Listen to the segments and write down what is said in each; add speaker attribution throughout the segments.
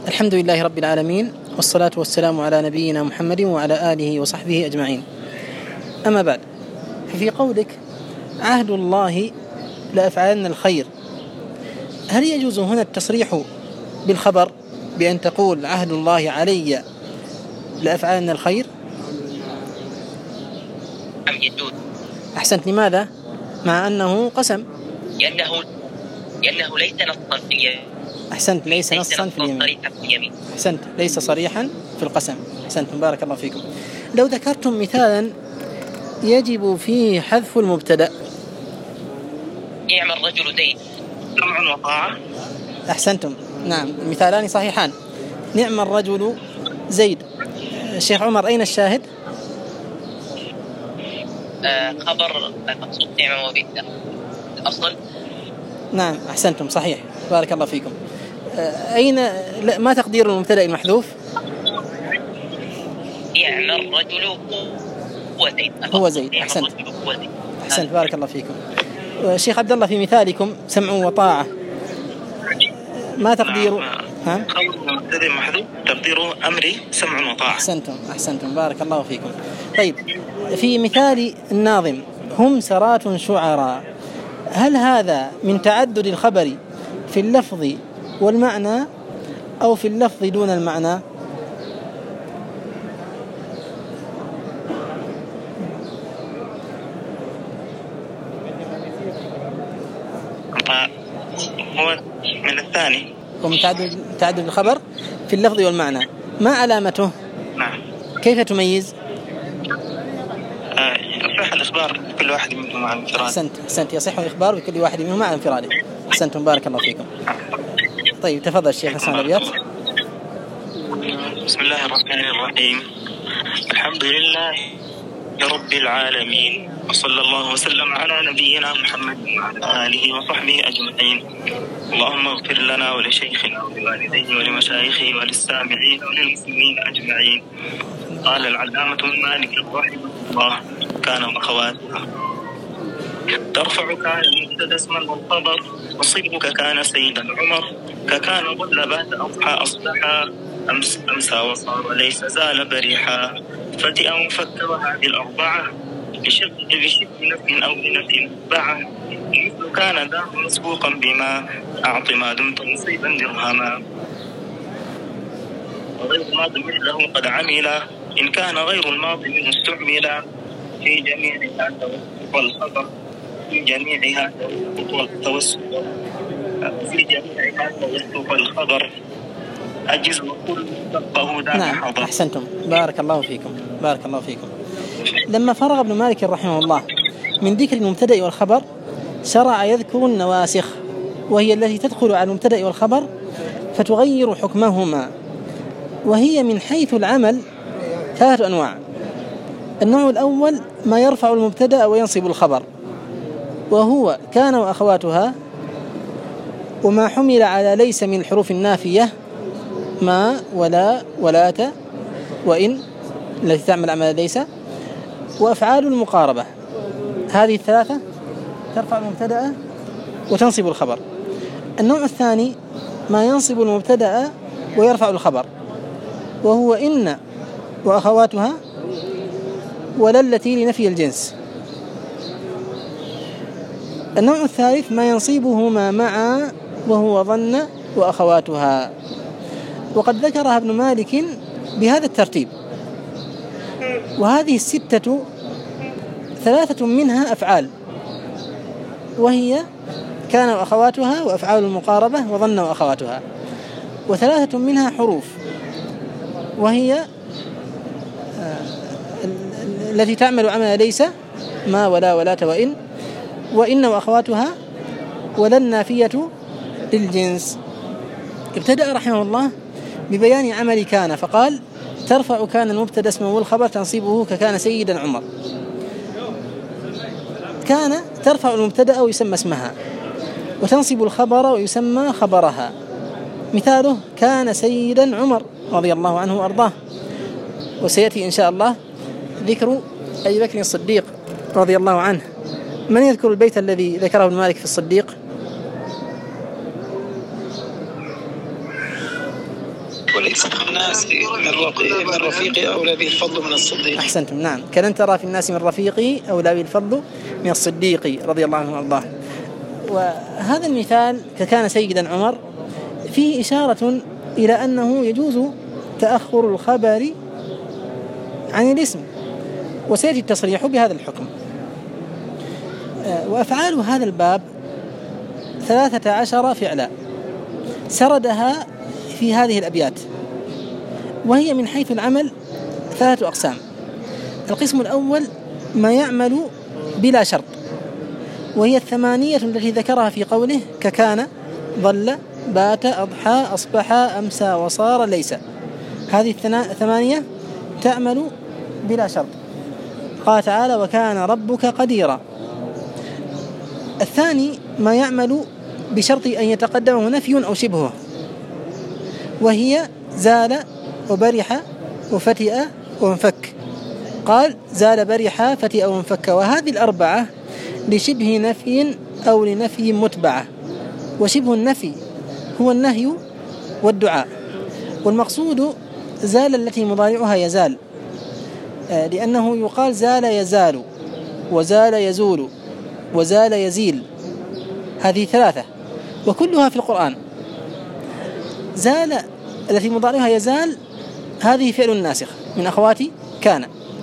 Speaker 1: الحمد لله رب العالمين، والصلاة والسلام على نبينا محمد وعلى آله وصحبه أجمعين. أما بعد، ففي قولك عهد الله لأفعلن الخير، هل يجوز هنا التصريح بالخبر بأن تقول عهد الله علي لأفعلن الخير؟
Speaker 2: أم يجوز؟
Speaker 1: أحسنت. لماذا؟ مع أنه قسم.
Speaker 2: لأنه ليس نصا في اليمين.
Speaker 1: أحسنت، ليس نصا في اليمين. أحسنت، ليس صريحا في القسم. أحسنت، بارك الله فيكم. لو ذكرتم مثالا يجب فيه حذف المبتدأ.
Speaker 2: نعم الرجل زيد سمع وطاعة.
Speaker 1: أحسنتم، نعم، مثالان صحيحان. نعم الرجل زيد. الشيخ عمر، أين الشاهد؟
Speaker 2: خبر المقصود نعم وبئس الأصل.
Speaker 1: نعم، أحسنتم، صحيح، بارك الله فيكم. أين ما تقدير المبتدأ المحذوف؟
Speaker 2: نعم الرجل
Speaker 1: هو زيد. أحسنت، أحسنت، بارك الله فيكم. الشيخ عبد الله، في مثالكم سمع وطاعة ما تقدير؟
Speaker 3: خبر المبتدأ محذوف تقديره أمري سمع وطاعة.
Speaker 1: أحسنتم، بارك الله فيكم. طيب، في مثال الناظم هم سرات شعراء، هل هذا من تعدد الخبر في اللفظ والمعنى أو في اللفظ دون المعنى؟
Speaker 3: هو من الثاني،
Speaker 1: ومن تعدد الخبر في اللفظ والمعنى. ما علامته؟
Speaker 3: نعم.
Speaker 1: كيف تميز؟
Speaker 3: يصح الإخبار بكل واحد منهم مع انفراده.
Speaker 1: أحسنت، يصح الإخبار بكل واحد منهم مع انفراده. أحسنتم، بارك الله فيكم. طيب، تفضل الشيخ حسن الأبيات.
Speaker 3: بسم الله الرحمن الرحيم. الحمد لله رب العالمين، وصلى الله وسلم على نبينا محمد وعلى آله وصحبه أجمعين. اللهم اغفر لنا ولشيخنا ولوالديه ولمشايخه وللسامعين وللمسلمين أجمعين. قال العلامة مالك رحمه الله: كان وأخواتها ترفع كان المبتدأ اسما والخبر، وصيبك كان سيدا عمر، ككان ظل بعد أضحى أصبحا، أمسى وصار ليس زال بريحا، فتئا وفك وهذه الأربعة بشبه نفي أو بنفي متبعة، مثل كان ذا مسبوقا بما أعط ما دمت مصيبا درهما، وغير الماضي مثله قد عمل، إن كان غير الماضي منه استعمل، في جميعها توسط والخبر، في جميعها توسط والخبر، أجز وكل تبقه دام حضر.
Speaker 1: نعم، أحسنتم، بارك الله فيكم. لما فرغ ابن مالك رحمه الله من ذكر المبتدأ والخبر، شرع يذكر النواسخ، وهي التي تدخل على المبتدأ والخبر فتغير حكمهما، وهي من حيث العمل 3 أنواع. النوع الأول ما يرفع المبتدأ وينصب الخبر، وهو كان وأخواتها، وما حمل على ليس من الحروف النافية، ما ولا ولات وإن التي تعمل عمل ليس، وأفعال المقاربة. هذه الثلاثة ترفع المبتدأ وتنصب الخبر. النوع الثاني ما ينصب المبتدأ ويرفع الخبر، وهو إن وأخواتها ولا التي لنفي الجنس. النوع الثالث ما ينصبهما معا، وهو ظن وأخواتها. وقد ذكرها ابن مالك بهذا الترتيب. وهذه 6 3 منها أفعال، وهي كان وأخواتها وأفعال المقاربة وظن وأخواتها، و3 منها حروف، وهي التي تعمل عمل ليس، ما ولا ولات وإن وأخواتها ولا النافية للجنس. ابتدأ رحمه الله ببيان عمل كان، فقال: ترفع كان المبتدأ اسمه والخبر تنصيبه ككان سيدا عمر. كان ترفع المبتدأ ويسمى اسمها، وتنصب الخبر ويسمى خبرها. مثاله: كان سيدا عمر رضي الله عنه وأرضاه. وسيأتي إن شاء الله ذكر أبي بكر الصديق رضي الله عنه. من يذكر البيت الذي ذكره ابن مالك في الصديق؟
Speaker 4: وليس في الناس من رفيقي أولى به الفضل من الصديق.
Speaker 1: أحسنتم، نعم، كلن ترى في الناس من رفيقي أولى به الفضل من الصديق رضي الله عنه وارضاه. وهذا المثال كان سيدنا عمر فيه إشارة إلى أنه يجوز تأخر الخبر عن الاسم، وسيأتي التصريح بهذا الحكم. وأفعال هذا الباب 13 فعلا سردها في هذه الأبيات، وهي من حيث العمل 3 أقسام. القسم الأول ما يعمل بلا شرط، وهي 8 التي ذكرها في قوله ككان، ظل، بات، أضحى، أصبح، أمسى، وصار، ليس. هذه 8 تعمل بلا شرط. قال تعالى وكان ربك قديرا. الثاني ما يعمل بشرط أن يتقدمه نفي أو شبهه، وهي زال، وبرح، وفتئ، وانفك. قال زال، برح، فتئ، وانفك. وهذه الأربعة لشبه نفي أو لنفي متبعة. وشبه النفي هو النهي والدعاء، والمقصود زال التي مضارعها يزال، لأنه يقال زال يزال، وزال يزول، وزال يزيل. هذه 3 وكلها في القرآن. زال التي مضارعها يزال هذه فعل ناسخ من أخوات كان،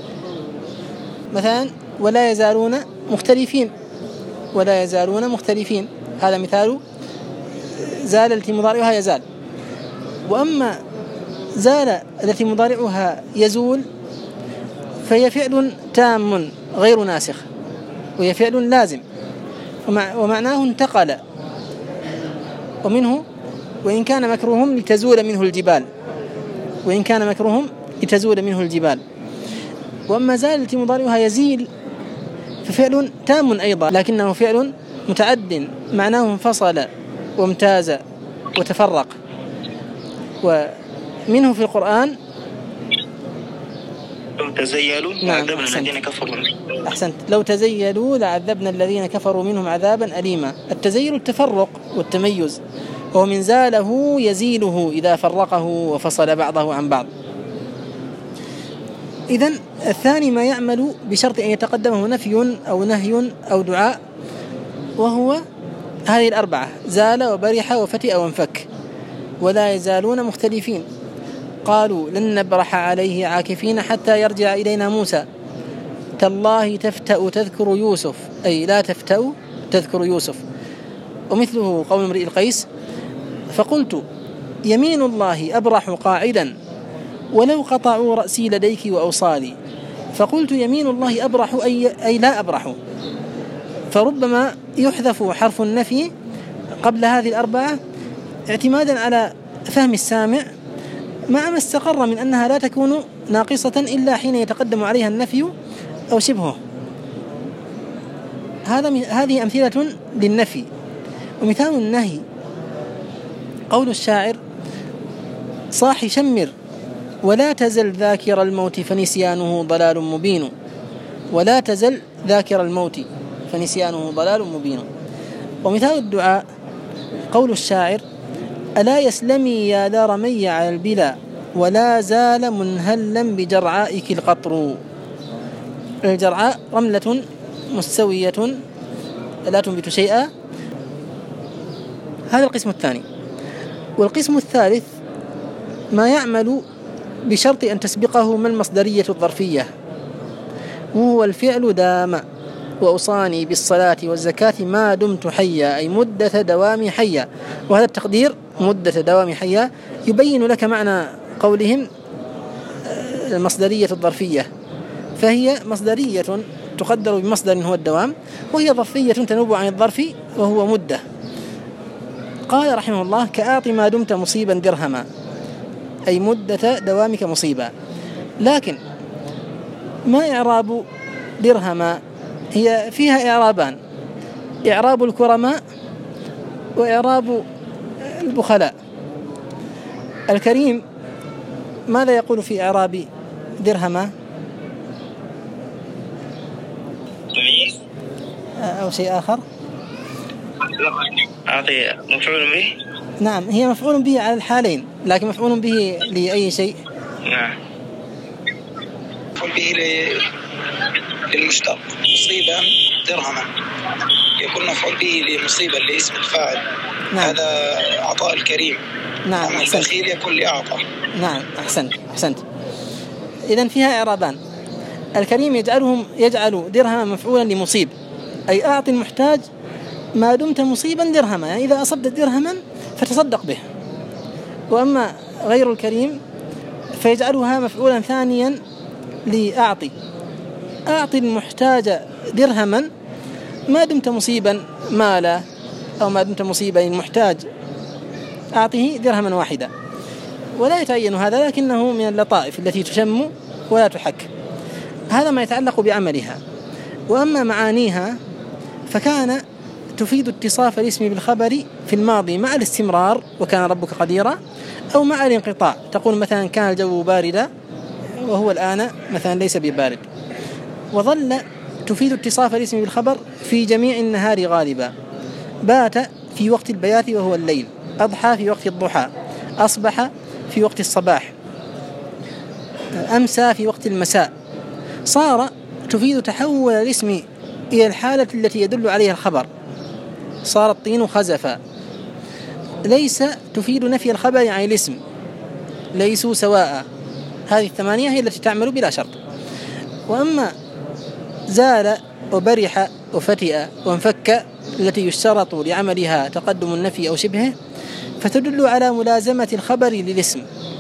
Speaker 1: مثلا ولا يزالون مختلفين، ولا يزالون مختلفين، هذا مثال زال التي مضارعها يزال. وأما زال التي مضارعها يزول فهي فعل تام غير ناسخ، وهي فعل لازم، ومعناه انتقل، ومنه وإن كان مكروهم لتزول منه الجبال، وإن كان مكروهم لتزول منه الجبال. وأما زال التي مضارعها يزيل ففعل تام أيضا، لكنه فعل متعد، معناه انفصل وامتاز وتفرق. ومنه في القرآن
Speaker 3: لو تزيلوا لعذبنا الذين كفروا.
Speaker 1: أحسنت، لو تزيلوا لعذبنا الذين كفروا منهم عذابا أليما. التزيل التفرق والتميز، وهو من زاله يزيله إذا فرقه وفصل بعضه عن بعض. إذن الثاني ما يعمل بشرط أن يتقدمه نفي أو نهي أو دعاء، وهو هذه الأربعة: زال، وبرح، وفتئ، وانفك. ولا يزالون مختلفين. قالوا لن نبرح عليه عاكفين حتى يرجع إلينا موسى. تالله تفتأ تذكر يوسف، أي لا تفتأ تذكر يوسف. ومثله قول امرئ القيس: فقلت يمين الله أبرح قاعدا ولو قطعوا رأسي لديك وأوصالي. فقلت يمين الله أبرح أي لا أبرح. فربما يحذف حرف النفي قبل هذه الأربعة اعتمادا على فهم السامع، مع ما استقر من أنها لا تكون ناقصة إلا حين يتقدم عليها النفي أو شبهه. هذه أمثلة للنفي. ومثال النهي قول الشاعر: صاح شمر ولا تزل ذاكر الموت فنسيانه ضلال مبين. ولا تزل ذاكر الموت فنسيانه ضلال مبين. ومثال الدعاء قول الشاعر: ألا يسلمي يا دار مي على البلا ولا زال منهلا بجرعائك القطر. الجرعاء رملة مستوية لا تنبت شيئا. هذا القسم الثاني. والقسم الثالث ما يعمل بشرط أن تسبقه ما المصدرية الظرفية، وهو الفعل دام وأوصاني بالصلاة والزكاة ما دمت حيا، أي مدة دوام حيا. وهذا التقدير مدة دوام حيا يبين لك معنى قولهم المصدرية الظرفية، فهي مصدرية تقدر بمصدر هو الدوام، وهي ظرفية تنوب عن الظرف وهو مدة. قال رحمه الله: كأعط ما دمت مصيبا درهما، أي مدة دوامك مصيبا. لكن ما إعراب درهما؟ هي فيها إعرابان: إعراب الكرماء وإعراب البخلاء. الكريم ماذا يقول في إعراب درهما؟
Speaker 3: تمييز
Speaker 1: أو شيء آخر؟
Speaker 3: أعطي مفعول به.
Speaker 1: نعم هي مفعول به على الحالين، لكن مفعول به لأي شيء؟
Speaker 3: نعم
Speaker 4: مفعول به للمشتق. مصيبا درهما يكون مفعول به لمصيبا لاسم الفاعل.
Speaker 1: نعم.
Speaker 4: هذا عطاء الكريم.
Speaker 1: نعم أحسنت.
Speaker 4: البخيل يكون لأعطى.
Speaker 1: نعم أحسنت. إذن فيها إعرابان. الكريم يجعل درهما مفعولا لمصيب، أي أعطي المحتاج ما دمت مصيبا درهما، يعني إذا أصبت درهما فتصدق به. وأما غير الكريم فيجعلها مفعولا ثانيا لأعطي المحتاج درهما ما دمت مصيبا مالا، أو ما دمت مصيبا المحتاج أعطيه درهما واحدا. ولا يتعين هذا، لكنه من اللطائف التي تشم ولا تحك. هذا ما يتعلق بعملها. وأما معانيها فكان تفيد اتصاف الاسم بالخبر في الماضي مع الاستمرار وكان ربك قديرا، أو مع الانقطاع، تقول مثلا كان الجو باردا وهو الآن مثلا ليس ببارد. وظل تفيد اتصاف الاسم بالخبر في جميع النهار غالبا، بات في وقت البيات وهو الليل، أضحى في وقت الضحى، أصبح في وقت الصباح، أمسى في وقت المساء. صار تفيد تحول الاسم إلى الحالة التي يدل عليها الخبر، صار الطين خزفا. ليس تفيد نفي الخبر عن الاسم، ليسوا سواء. هذه الثمانية هي التي تعمل بلا شرط. وأما زال وبرح وفتئ وانفك التي يشترط لعملها تقدم النفي أو شبهه، فتدل على ملازمة الخبر للاسم.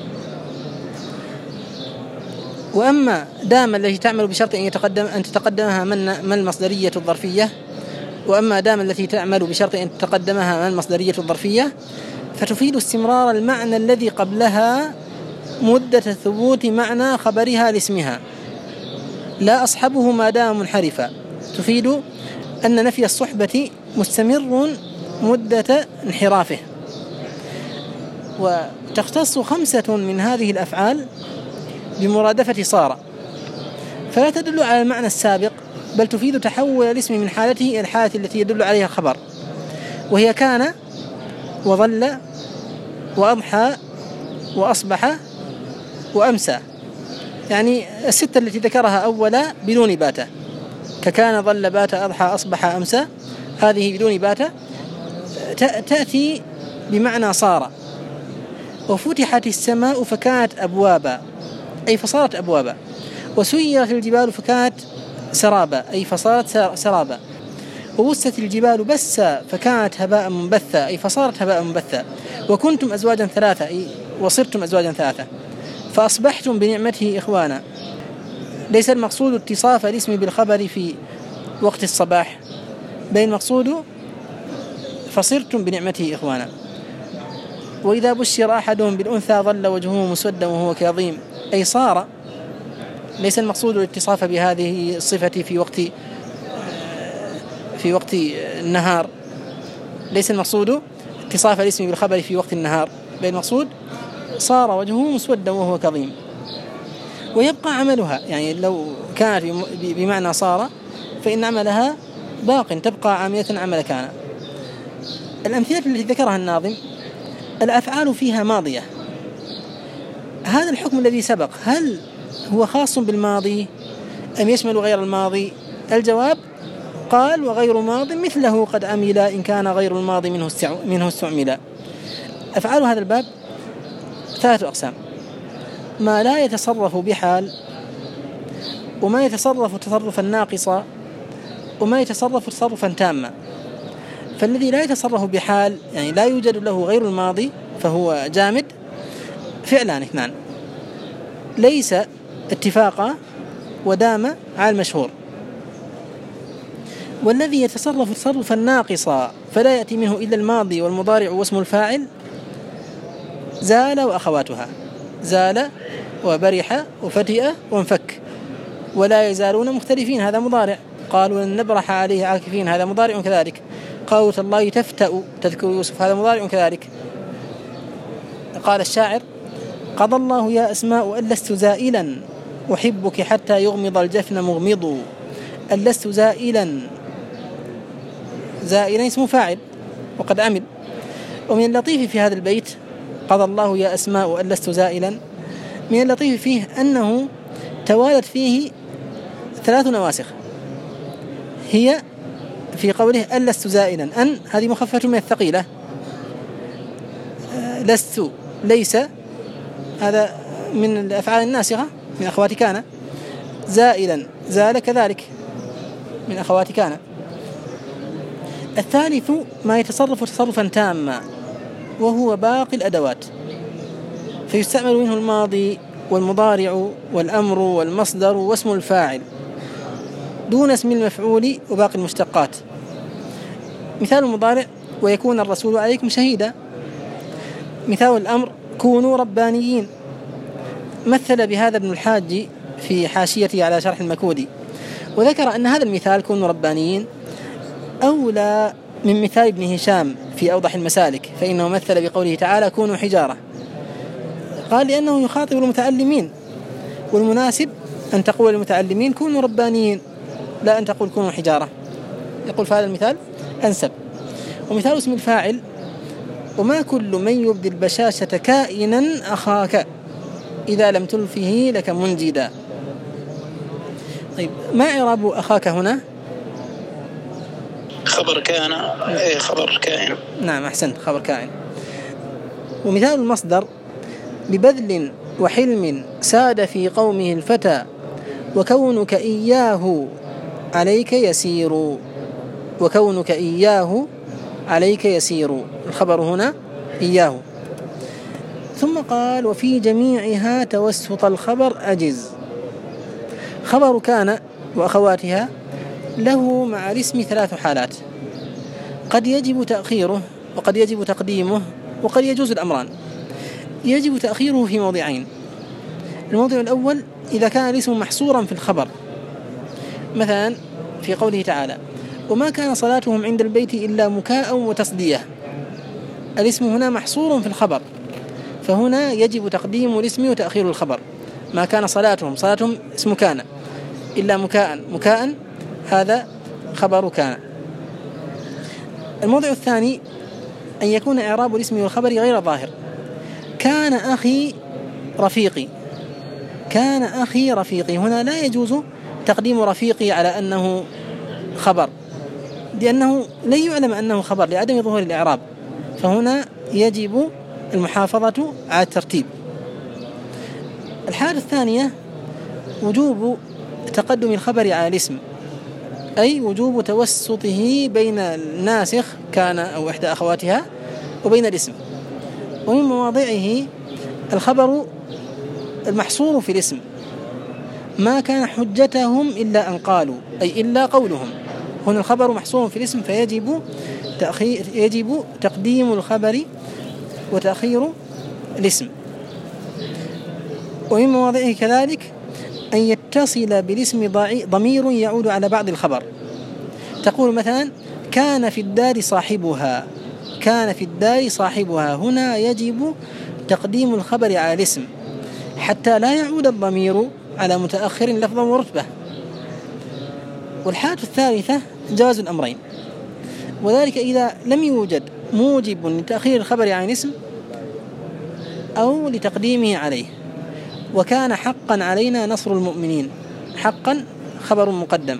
Speaker 1: وأما دام التي تعمل بشرط أن تتقدمها من المصدرية الظرفية، وأما دام التي تعمل بشرط أن تتقدمها من المصدرية الظرفية فتفيد استمرار المعنى الذي قبلها مدة ثبوت معنى خبرها لاسمها، لا أصحبه ما دام منحرفا. تفيد أن نفي الصحبة مستمر مدة انحرافه. وتختص 5 من هذه الأفعال بمرادفة صار، فلا تدل على المعنى السابق، بل تفيد تحول الاسم من حالته إلى الحالة التي يدل عليها الخبر، وهي كان وظل وأضحى وأصبح وأمسى. يعني 6 التي ذكرها أولا بدون باتا، ككان ظل بات أضحى أصبح أمسى، هذه بدون باتا تأتي بمعنى صار. وفتحت السماء فكانت أبوابا، أي فصارت أبوابا. وسيرت الجبال فكانت سرابا، أي فصارت سرابا. وبست الجبال بسا فكانت هباء منبثا، أي فصارت هباء منبثا. وكنتم أزواجا 3، أي وصرتم أزواجا 3. فأصبحتم بنعمته إخوانا. ليس المقصود اتصاف الاسم بالخبر في وقت الصباح، بل المقصود فصرتم بنعمته إخوانا. وإذا بشر أحدهم بالأنثى ظل وجهه مسودا وهو كظيم، أي صار. ليس المقصود الاتصاف بهذه الصفة في وقت النهار، ليس المقصود اتصاف الاسم بالخبر في وقت النهار، بل المقصود صار وجهه مسودا وهو كظيم. ويبقى عملها، يعني لو كانت بمعنى صار فإن عملها باق، تبقى عاملة عمل كان. الأمثلة التي ذكرها الناظم الأفعال فيها ماضية. هذا الحكم الذي سبق هل هو خاص بالماضي أم يشمل غير الماضي؟ الجواب قال وغير ماض مثله قد عمل إن كان غير الماضي منه استعمل. أفعال هذا الباب 3 أقسام: ما لا يتصرف بحال، وما يتصرف تصرفا ناقصا، وما يتصرف تصرفا تاما. فالذي لا يتصرف بحال يعني لا يوجد له غير الماضي فهو جامد، فعلان 2: ليس اتفاقا ودام على المشهور. والذي يتصرف تصرفا ناقصا فلا يأتي منه إلا الماضي والمضارع واسم الفاعل زال وأخواتها، زال وبرح وفتئ وانفك. ولا يزالون مختلفين، هذا مضارع. قالوا لن نبرح عليه عاكفين، هذا مضارع كذلك. قالوا تالله تفتأ تذكر يوسف، هذا مضارع كذلك. قال الشاعر قضى الله يا أسماء أن لست زائلا أحبك حتى يغمض الجفن مغمض. أن لست زائلا، زائلا اسم فاعل وقد عمل. ومن اللطيف في هذا البيت قضى الله يا أسماء أن لست زائلا، من اللطيف فيه أنه توالت فيه 3 نواسخ، هي في قوله أن لست زائلا، أن هذه مخففة من الثقيلة، لست ليس هذا من الأفعال الناسخة من أخوات كان، زائلا زال كذلك من أخوات كان. الثالث ما يتصرف تصرفا تاما وهو باقي الأدوات، فيستعمل منه الماضي والمضارع والأمر والمصدر واسم الفاعل دون اسم المفعول وباقي المشتقات. مثال المضارع ويكون الرسول عليكم شهيدا. مثال الأمر كونوا ربانيين. مثل بهذا ابن الحاج في حاشيته على شرح المكودي، وذكر أن هذا المثال كونوا ربانيين أولى من مثال ابن هشام في أوضح المسالك، فإنه مثل بقوله تعالى كونوا حجارة، قال لأنه يخاطب المتعلمين، والمناسب أن تقول للمتعلمين كونوا ربانيين لا أن تقول كونوا حجارة، يقول في هذا المثال أنسب. ومثال اسم الفاعل وما كل من يبدي البشاشة كائنا أخاك إذا لم تلفه لك منجدا. طيب ما إعراب أخاك هنا؟
Speaker 4: خبر كان، خبر كائن.
Speaker 1: نعم أحسنت، خبر كائن. ومثال المصدر ببذل وحلم ساد في قومه الفتى وكونك إياه عليك يسير، وكونك إياه عليك يسير، الخبر هنا إياه. ثم قال وفي جميعها توسط الخبر أجز. خبر كان وأخواتها له مع الاسم 3 حالات، قد يجب تأخيره وقد يجب تقديمه وقد يجوز الأمران. يجب تأخيره في موضعين. الموضع الأول إذا كان الاسم محصورا في الخبر، مثلا في قوله تعالى وما كان صلاتهم عند البيت إلا مكاء وتصدية، الاسم هنا محصور في الخبر، فهنا يجب تقديم الاسم وتأخير الخبر. ما كان صلاتهم، صلاتهم اسم كان، إلا مكاء، مكاء هذا خبر كان. الموضع الثاني أن يكون إعراب الاسم والخبر غير ظاهر. كان أخي رفيقي، كان أخي رفيقي، هنا لا يجوز تقديم رفيقي على أنه خبر، لأنه لا يعلم أنه خبر لعدم ظهور الإعراب، فهنا يجب المحافظة على الترتيب. الحالة الثانية وجوب تقدم الخبر على الاسم، أي وجوب توسطه بين الناسخ كان أو إحدى أخواتها وبين الاسم. ومن مواضعه الخبر المحصور في الاسم، ما كان حجتهم إلا أن قالوا، أي إلا قولهم. هنا الخبر محصور في الاسم فيجب يجب تقديم الخبر وتأخير الاسم. ومن مواضعه كذلك أن يتصل بالاسم ضمير يعود على بعض الخبر، تقول مثلا كان في الدار صاحبها، كان في الدار صاحبها، هنا يجب تقديم الخبر على الاسم حتى لا يعود الضمير على متأخر لفظا ورتبة. والحالة الثالثة جواز الأمرين، وذلك إذا لم يوجد موجب لتأخير الخبر عن اسم أو لتقديمه عليه. وكان حقا علينا نصر المؤمنين، حقا خبر مقدم،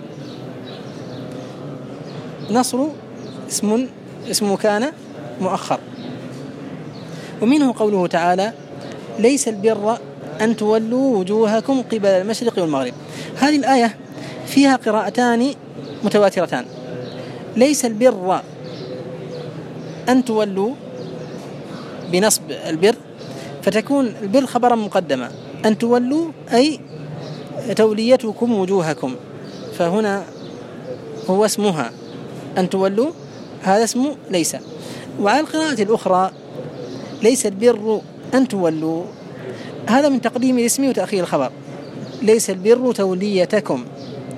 Speaker 1: نصر اسم كان مؤخر. ومنه قوله تعالى ليس البر أن تولوا وجوهكم قبل المشرق والمغرب. هذه الآية فيها قراءتان متواترتان، ليس البر أن تولوا بنصب البر، فتكون البر خبرا مقدما، أن تولوا أي توليتكم وجوهكم، فهنا هو اسمها أن تولوا، هذا اسم ليس. وعلى القراءة الأخرى ليس البر أن تولوا، هذا من تقديم الاسم وتأخير الخبر، ليس البر توليتكم.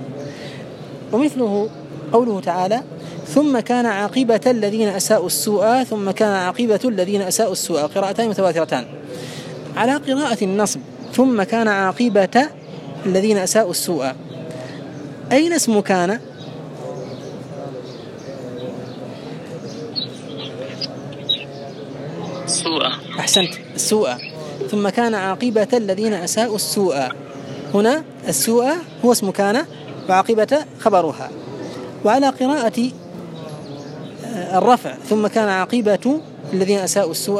Speaker 1: ومثله قوله تعالى ثم كان عاقبة الذين أساءوا السوء، ثم كان عاقبة الذين أساءوا السوء، قراءتان متواترتان. على قراءة النصب ثم كان عاقبة الذين أساءوا السوء، أين اسم كان؟ أحسنت، السوء، ثم كان عاقبة الذين أساءوا السوء. هنا السوء هو اسم كان وعاقبة خبرها. وعلى قراءة الرفع ثم كان عاقبة الذين أساءوا السوء،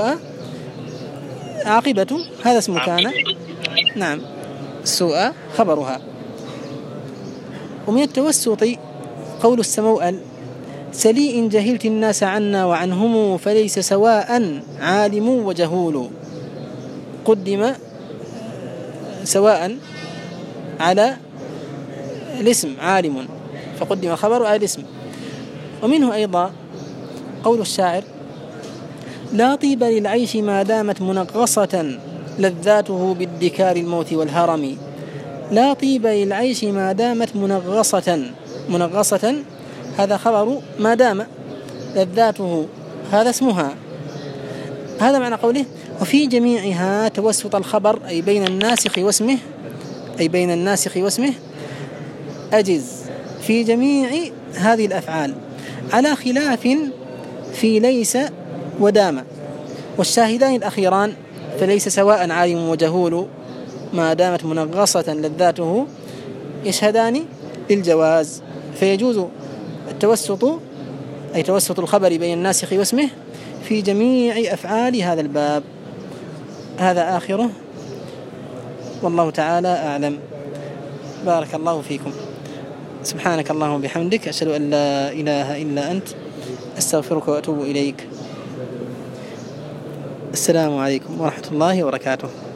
Speaker 1: عاقبة هذا اسم كان، نعم، السوء خبرها. ومن التوسط قول السموأل: سلي إن جهلت الناس عنا وعنهم فليس سواء عالم وجهول. قدم سواء على الاسم عالم، فقدم خبر على الاسم. ومنه أيضا قول الشاعر: لا طيب للعيش ما دامت منغصة لذاته بالدكار الموت والهرم. لا طيب للعيش ما دامت منغصة هذا خبر ما دام، لذاته هذا اسمها. هذا معنى قوله: وفي جميعها توسط الخبر أي بين الناسخ واسمه أجز في جميع هذه الأفعال، على خلاف في ليس ودام. والشاهدان الأخيران فليس سواء عالم وجهول ما دامت منغصة لذاته يشهدان للجواز، فيجوز التوسط أي توسط الخبر بين الناسخ واسمه في جميع أفعال هذا الباب. هذا آخره، والله تعالى أعلم. بارك الله فيكم. سبحانك اللهم وبحمدك، أشهد أن لا إله إلا أنت، أستغفرك وأتوب إليك. السلام عليكم ورحمة الله وبركاته.